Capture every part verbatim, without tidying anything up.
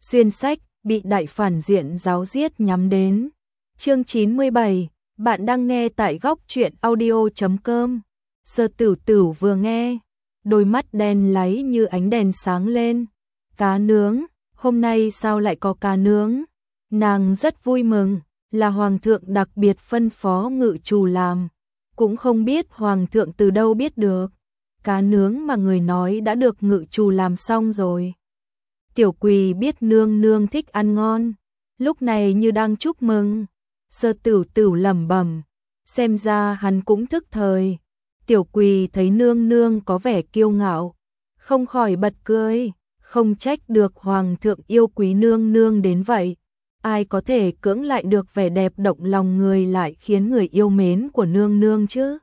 Xuyên sách, bị đại phản diện giáo giết nhắm đến. Chương chín mươi bảy, bạn đang nghe tại góc truyện audio chấm com. Sơ Tửu Tửu vừa nghe, đôi mắt đen láy như ánh đèn sáng lên. Cá nướng, hôm nay sao lại có cá nướng? Nàng rất vui mừng, là hoàng thượng đặc biệt phân phó ngự trù làm. Cũng không biết hoàng thượng từ đâu biết được. Cá nướng mà người nói đã được ngự trù làm xong rồi. Tiểu Quỳ biết nương nương thích ăn ngon, lúc này như đang chúc mừng. Sơ Tửu Tửu lẩm bẩm, xem ra hắn cũng thức thời. Tiểu Quỳ thấy nương nương có vẻ kiêu ngạo, không khỏi bật cười, không trách được hoàng thượng yêu quý nương nương đến vậy. Ai có thể cưỡng lại được vẻ đẹp động lòng người lại khiến người yêu mến của nương nương chứ?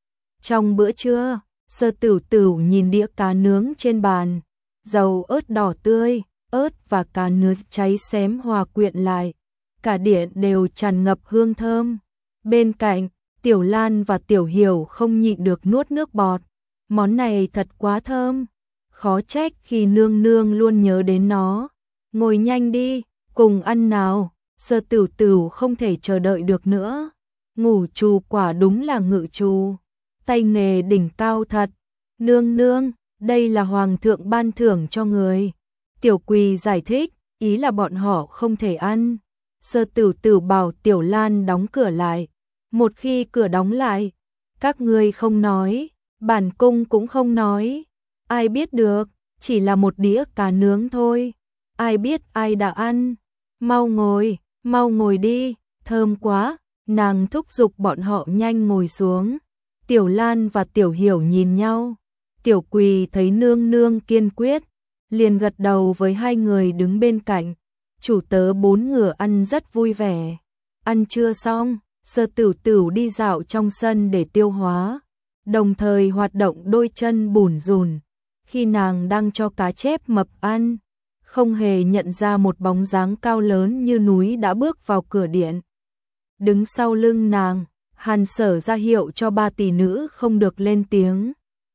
Trong bữa trưa, Sơ Tửu Tửu nhìn đĩa cá nướng trên bàn, dầu ớt đỏ tươi, ớt và cá nướng cháy xém hòa quyện lại, cả đĩa đều tràn ngập hương thơm. Bên cạnh, Tiểu Lan và Tiểu Hiểu không nhịn được nuốt nước bọt, món này thật quá thơm, khó trách khi nương nương luôn nhớ đến nó. Ngồi nhanh đi, cùng ăn nào. Sơ Tửu Tửu không thể chờ đợi được nữa. Ngủ trù quả đúng là ngự trù, tay nghề đỉnh cao thật. Nương nương, đây là hoàng thượng ban thưởng cho người. Tiểu Quỳ giải thích, ý là bọn họ không thể ăn. Sơ Tửu Tửu bảo Tiểu Lan đóng cửa lại. Một khi cửa đóng lại, các ngươi không nói, bản cung cũng không nói. Ai biết được, chỉ là một đĩa cá nướng thôi. Ai biết ai đã ăn. Mau ngồi, mau ngồi đi, thơm quá. Nàng thúc giục bọn họ nhanh ngồi xuống. Tiểu Lan và Tiểu Hiểu nhìn nhau. Tiểu Quỳ thấy nương nương kiên quyết, liền gật đầu với hai người đứng bên cạnh. Chủ tớ bốn ngựa ăn rất vui vẻ. Ăn chưa xong, Sơ Tửu Tửu đi dạo trong sân để tiêu hóa, đồng thời hoạt động đôi chân bủn rủn. Khi nàng đang cho cá chép mập ăn, không hề nhận ra một bóng dáng cao lớn như núi đã bước vào cửa điện. Đứng sau lưng nàng, Hàn Sở ra hiệu cho ba tỷ nữ không được lên tiếng.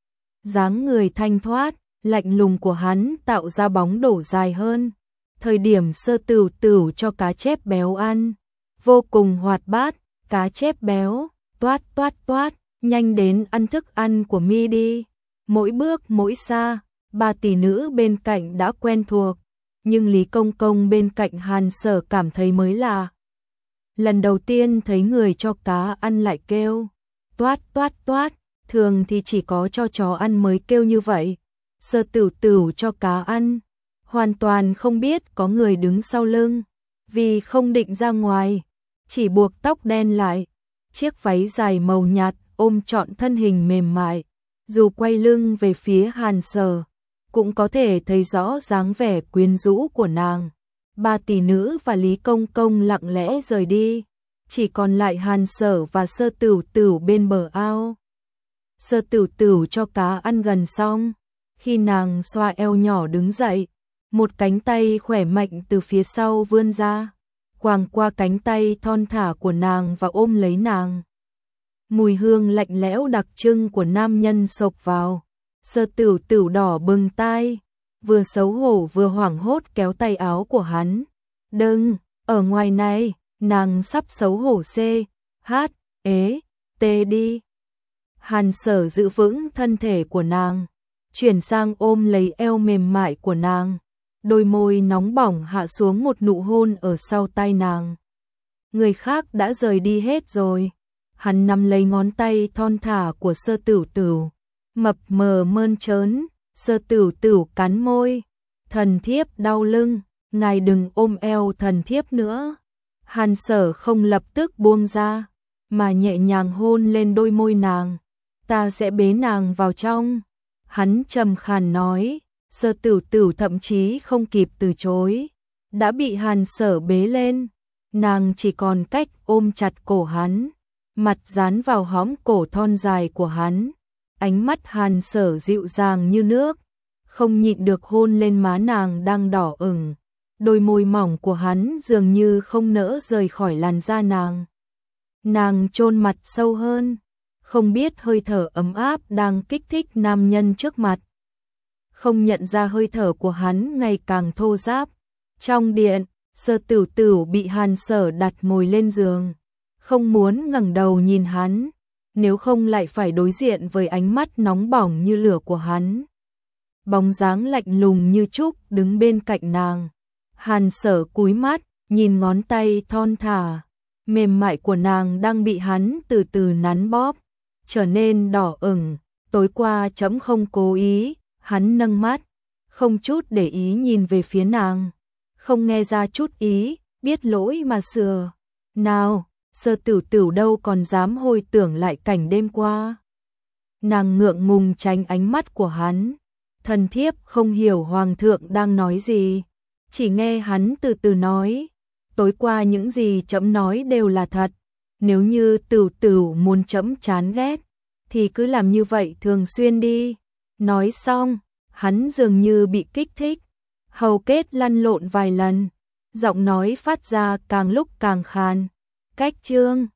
Dáng người thanh thoát, lạnh lùng của hắn tạo ra bóng đổ dài hơn. Thời điểm Sơ Tửu Tửu cho cá chép béo ăn, vô cùng hoạt bát. Cá chép béo, toát toát toát, nhanh đến ăn thức ăn của mi đi. Mỗi bước mỗi xa, ba tỷ nữ bên cạnh đã quen thuộc, nhưng Lý Công Công bên cạnh Hàn Sở cảm thấy mới lạ. Lần đầu tiên thấy người cho cá ăn lại kêu toát toát toát, thường thì chỉ có cho chó ăn mới kêu như vậy. Sơ Tửu Tửu cho cá ăn, hoàn toàn không biết có người đứng sau lưng, vì không định ra ngoài, chỉ buộc tóc đen lại, chiếc váy dài màu nhạt ôm trọn thân hình mềm mại. Dù quay lưng về phía Hàn Sở, cũng có thể thấy rõ dáng vẻ quyến rũ của nàng. Ba tỷ nữ và Lý Công Công lặng lẽ rời đi, chỉ còn lại Hàn Sở và Sơ Tửu Tửu bên bờ ao. Sơ Tửu Tửu cho cá ăn gần xong, khi nàng xoa eo nhỏ đứng dậy, một cánh tay khỏe mạnh từ phía sau vươn ra, quàng qua cánh tay thon thả của nàng và ôm lấy nàng. Mùi hương lạnh lẽo đặc trưng của nam nhân xộc vào. Sơ Tửu Tửu đỏ bừng tai, vừa xấu hổ vừa hoảng hốt kéo tay áo của hắn. Đừng, ở ngoài này, nàng sắp xấu hổ c, hát, ế, tê đi. Hàn Sở giữ vững thân thể của nàng, chuyển sang ôm lấy eo mềm mại của nàng. Đôi môi nóng bỏng hạ xuống một nụ hôn ở sau tai nàng. Người khác đã rời đi hết rồi. Hắn nắm lấy ngón tay thon thả của Sơ Tửu Tửu, mập mờ mơn trớn. Sơ Tửu Tửu cắn môi. Thần thiếp đau lưng, ngài đừng ôm eo thần thiếp nữa. Hàn Sở không lập tức buông ra, mà nhẹ nhàng hôn lên đôi môi nàng. Ta sẽ bế nàng vào trong. Hắn trầm khàn nói. Sơ Tửu Tửu thậm chí không kịp từ chối, đã bị Hàn Sở bế lên. Nàng chỉ còn cách ôm chặt cổ hắn, mặt dán vào hõm cổ thon dài của hắn. Ánh mắt Hàn Sở dịu dàng như nước, không nhịn được hôn lên má nàng đang đỏ ửng. Đôi môi mỏng của hắn dường như không nỡ rời khỏi làn da nàng. Nàng chôn mặt sâu hơn, không biết hơi thở ấm áp đang kích thích nam nhân trước mặt. Không nhận ra hơi thở của hắn ngày càng thô ráp, Trong điện, Sở Tửu Tửu bị Hàn Sở đặt ngồi lên giường, không muốn ngẩng đầu nhìn hắn, nếu không lại phải đối diện với ánh mắt nóng bỏng như lửa của hắn. Bóng dáng lạnh lùng như trúc đứng bên cạnh nàng. Hàn Sở cúi mắt, nhìn ngón tay thon thả, mềm mại của nàng đang bị hắn từ từ nắn bóp, trở nên đỏ ửng. Tối qua trẫm không cố ý, hắn nâng mắt, không chút để ý nhìn về phía nàng, không nghe ra chút ý, biết lỗi mà sửa. Nào, Sở Tửu Tửu đâu còn dám hồi tưởng lại cảnh đêm qua. Nàng ngượng ngùng tránh ánh mắt của hắn, thần thiếp không hiểu hoàng thượng đang nói gì, chỉ nghe hắn từ từ nói, tối qua những gì trẫm nói đều là thật, nếu như Tửu Tửu muốn trẫm chán ghét, thì cứ làm như vậy thường xuyên đi. Nói xong, hắn dường như bị kích thích, hầu kết lăn lộn vài lần, giọng nói phát ra càng lúc càng khàn. Cách chương